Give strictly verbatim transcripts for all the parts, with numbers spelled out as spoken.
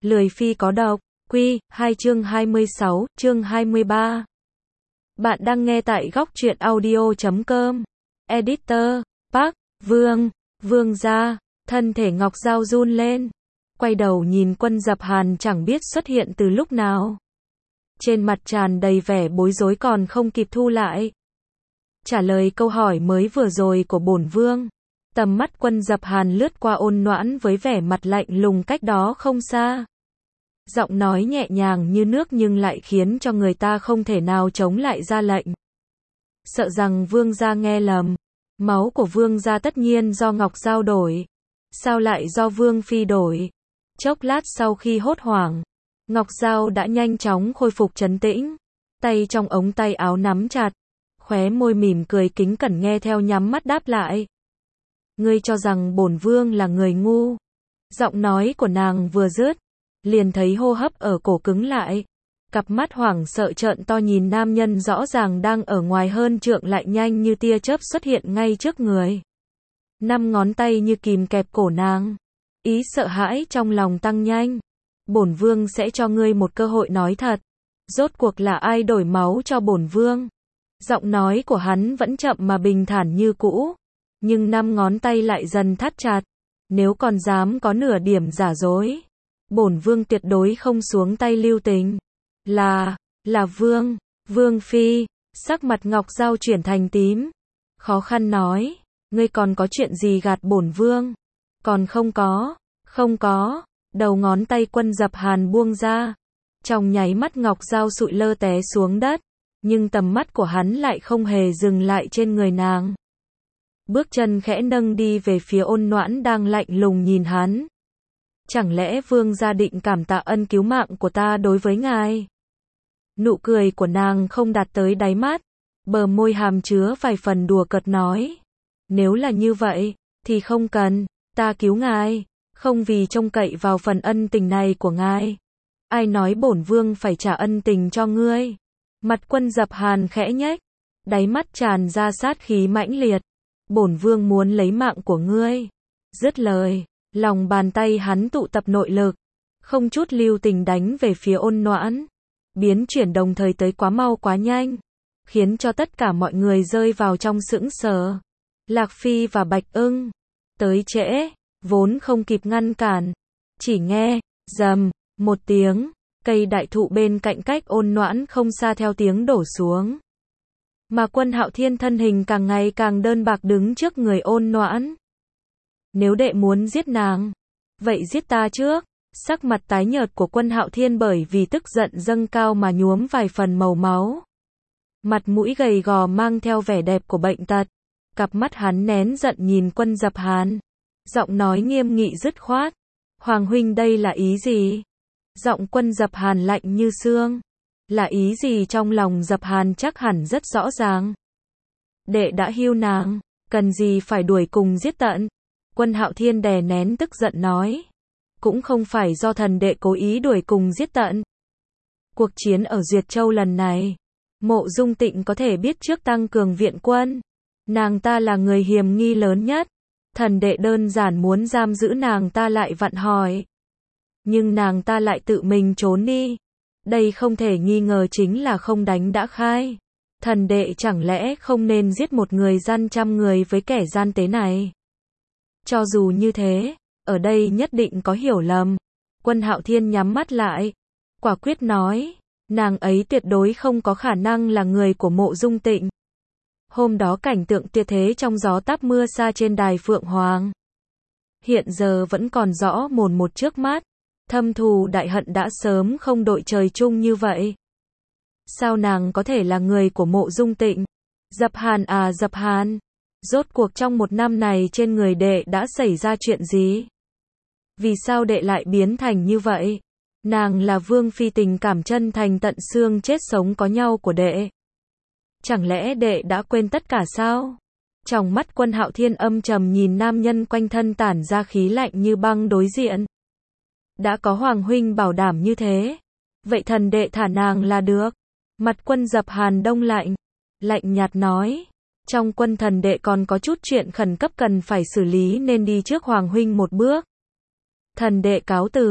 Lười phi có độc, Quy, hai chương hai mươi sáu, chương hai mươi ba. Bạn đang nghe tại góc truyện audio chấm com. Editor, Park, Vương, Vương gia, thân thể Ngọc Giao run lên. Quay đầu nhìn Quân Dập Hàn chẳng biết xuất hiện từ lúc nào. Trên mặt tràn đầy vẻ bối rối còn không kịp thu lại. Trả lời câu hỏi mới vừa rồi của bổn vương. Tầm mắt Quân Dập Hàn lướt qua Ôn Noãn với vẻ mặt lạnh lùng cách đó không xa. Giọng nói nhẹ nhàng như nước nhưng lại khiến cho người ta không thể nào chống lại ra lệnh. Sợ rằng vương gia nghe lầm. Máu của vương gia tất nhiên do Ngọc Giao đổi. Sao lại do vương phi đổi? Chốc lát sau khi hốt hoảng, Ngọc Giao đã nhanh chóng khôi phục trấn tĩnh. Tay trong ống tay áo nắm chặt. Khóe môi mỉm cười kính cẩn nghe theo nhắm mắt đáp lại. Ngươi cho rằng bổn vương là người ngu. Giọng nói của nàng vừa dứt, liền thấy hô hấp ở cổ cứng lại. Cặp mắt hoảng sợ trợn to nhìn nam nhân rõ ràng đang ở ngoài hơn trượng lại nhanh như tia chớp xuất hiện ngay trước người. Năm ngón tay như kìm kẹp cổ nàng. Ý sợ hãi trong lòng tăng nhanh. Bổn vương sẽ cho ngươi một cơ hội nói thật. Rốt cuộc là ai đổi máu cho bổn vương? Giọng nói của hắn vẫn chậm mà bình thản như cũ. Nhưng năm ngón tay lại dần thắt chặt. Nếu còn dám có nửa điểm giả dối, bổn vương tuyệt đối không xuống tay lưu tình. Là, là vương, vương phi. Sắc mặt Ngọc Giao chuyển thành tím. Khó khăn nói, ngươi còn có chuyện gì gạt bổn vương? Còn không có, không có. Đầu ngón tay Quân Dập Hàn buông ra. Trong nháy mắt Ngọc Giao sụi lơ té xuống đất. Nhưng tầm mắt của hắn lại không hề dừng lại trên người nàng. Bước chân khẽ nâng đi về phía Ôn Noãn đang lạnh lùng nhìn hắn. Chẳng lẽ vương gia định cảm tạ ân cứu mạng của ta đối với ngài? Nụ cười của nàng không đạt tới đáy mắt. Bờ môi hàm chứa vài phần đùa cợt nói. Nếu là như vậy, thì không cần, ta cứu ngài. Không vì trông cậy vào phần ân tình này của ngài. Ai nói bổn vương phải trả ân tình cho ngươi? Mặt Quân Dập Hàn khẽ nhếch. Đáy mắt tràn ra sát khí mãnh liệt. Bổn vương muốn lấy mạng của ngươi. Dứt lời, lòng bàn tay hắn tụ tập nội lực, không chút lưu tình đánh về phía Ôn Noãn. Biến chuyển đồng thời tới quá mau quá nhanh, khiến cho tất cả mọi người rơi vào trong sững sờ. Lạc Phi và Bạch Ưng tới trễ, vốn không kịp ngăn cản. Chỉ nghe, rầm, một tiếng, cây đại thụ bên cạnh cách Ôn Noãn không xa theo tiếng đổ xuống. Mà Quân Hạo Thiên thân hình càng ngày càng đơn bạc đứng trước người Ôn Noãn. Nếu đệ muốn giết nàng, vậy giết ta trước. Sắc mặt tái nhợt của Quân Hạo Thiên bởi vì tức giận dâng cao mà nhuốm vài phần màu máu. Mặt mũi gầy gò mang theo vẻ đẹp của bệnh tật. Cặp mắt hắn nén giận nhìn Quân Dập Hàn. Giọng nói nghiêm nghị dứt khoát. Hoàng huynh đây là ý gì? Giọng Quân Dập Hàn lạnh như xương. Là ý gì trong lòng Dập Hàn chắc hẳn rất rõ ràng. Đệ đã hiu nàng, cần gì phải đuổi cùng giết tận. Quân Hạo Thiên đè nén tức giận nói. Cũng không phải do thần đệ cố ý đuổi cùng giết tận. Cuộc chiến ở Duyệt Châu lần này, Mộ Dung Tịnh có thể biết trước tăng cường viện quân. Nàng ta là người hiềm nghi lớn nhất. Thần đệ đơn giản muốn giam giữ nàng ta lại vặn hỏi. Nhưng nàng ta lại tự mình trốn đi. Đây không thể nghi ngờ chính là không đánh đã khai. Thần đệ chẳng lẽ không nên giết một người gian trăm người với kẻ gian tế này? Cho dù như thế, ở đây nhất định có hiểu lầm. Quân Hạo Thiên nhắm mắt lại, quả quyết nói, nàng ấy tuyệt đối không có khả năng là người của Mộ Dung Tịnh. Hôm đó cảnh tượng tuyệt thế trong gió táp mưa xa trên đài Phượng Hoàng, hiện giờ vẫn còn rõ mồn một trước mắt. Thâm thù đại hận đã sớm không đội trời chung như vậy. Sao nàng có thể là người của Mộ Dung Tịnh? Dập Hàn à Dập Hàn, rốt cuộc trong một năm này trên người đệ đã xảy ra chuyện gì? Vì sao đệ lại biến thành như vậy? Nàng là vương phi tình cảm chân thành tận xương chết sống có nhau của đệ. Chẳng lẽ đệ đã quên tất cả sao? Trong mắt Quân Hạo Thiên âm trầm nhìn nam nhân quanh thân tản ra khí lạnh như băng đối diện. Đã có Hoàng huynh bảo đảm như thế, vậy thần đệ thả nàng là được. Mặt Quân Dập Hàn đông lạnh, lạnh nhạt nói. Trong quân thần đệ còn có chút chuyện khẩn cấp cần phải xử lý nên đi trước Hoàng huynh một bước. Thần đệ cáo từ.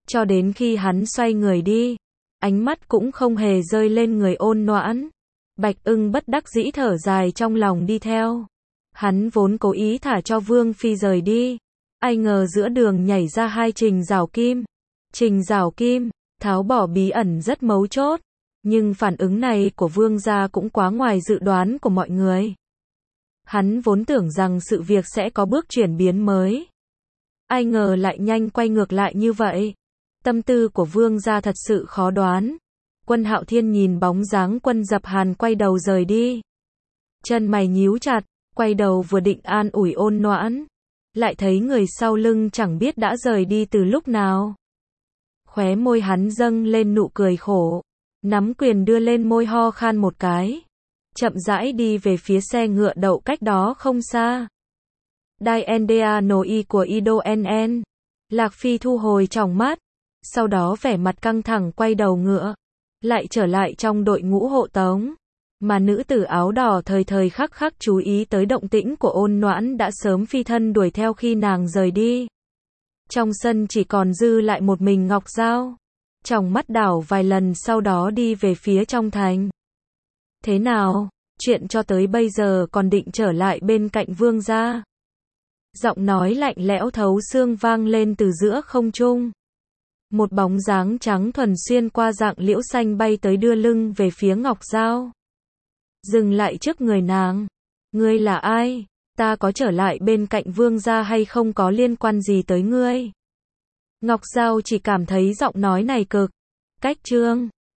Cho đến khi hắn xoay người đi, ánh mắt cũng không hề rơi lên người Ôn Noãn. Bạch Ưng bất đắc dĩ thở dài trong lòng đi theo. Hắn vốn cố ý thả cho Vương Phi rời đi. Ai ngờ giữa đường nhảy ra hai Trình Giảo Kim. Trình Giảo Kim, tháo bỏ bí ẩn rất mấu chốt. Nhưng phản ứng này của Vương gia cũng quá ngoài dự đoán của mọi người. Hắn vốn tưởng rằng sự việc sẽ có bước chuyển biến mới. Ai ngờ lại nhanh quay ngược lại như vậy. Tâm tư của Vương gia thật sự khó đoán. Quân Hạo Thiên nhìn bóng dáng Quân Dập Hàn quay đầu rời đi. Chân mày nhíu chặt, quay đầu vừa định an ủi Ôn Noãn. Lại thấy người sau lưng chẳng biết đã rời đi từ lúc nào. Khóe môi hắn dâng lên nụ cười khổ. Nắm quyền đưa lên môi ho khan một cái. Chậm rãi đi về phía xe ngựa đậu cách đó không xa. Đai Ndea Noi của Ido en en. Lạc Phi thu hồi tròng mắt. Sau đó vẻ mặt căng thẳng quay đầu ngựa. Lại trở lại trong đội ngũ hộ tống. Mà nữ tử áo đỏ thời thời khắc khắc chú ý tới động tĩnh của Ôn Noãn đã sớm phi thân đuổi theo khi nàng rời đi. Trong sân chỉ còn dư lại một mình Ngọc Giao. Tròng mắt đảo vài lần sau đó đi về phía trong thành. Thế nào, chuyện cho tới bây giờ còn định trở lại bên cạnh Vương gia? Giọng nói lạnh lẽo thấu xương vang lên từ giữa không trung. Một bóng dáng trắng thuần xuyên qua rặng liễu xanh bay tới đưa lưng về phía Ngọc Giao. Dừng lại trước người nàng. Ngươi là ai? Ta có trở lại bên cạnh Vương gia hay không có liên quan gì tới ngươi? Ngọc Giao chỉ cảm thấy giọng nói này cực cách trương.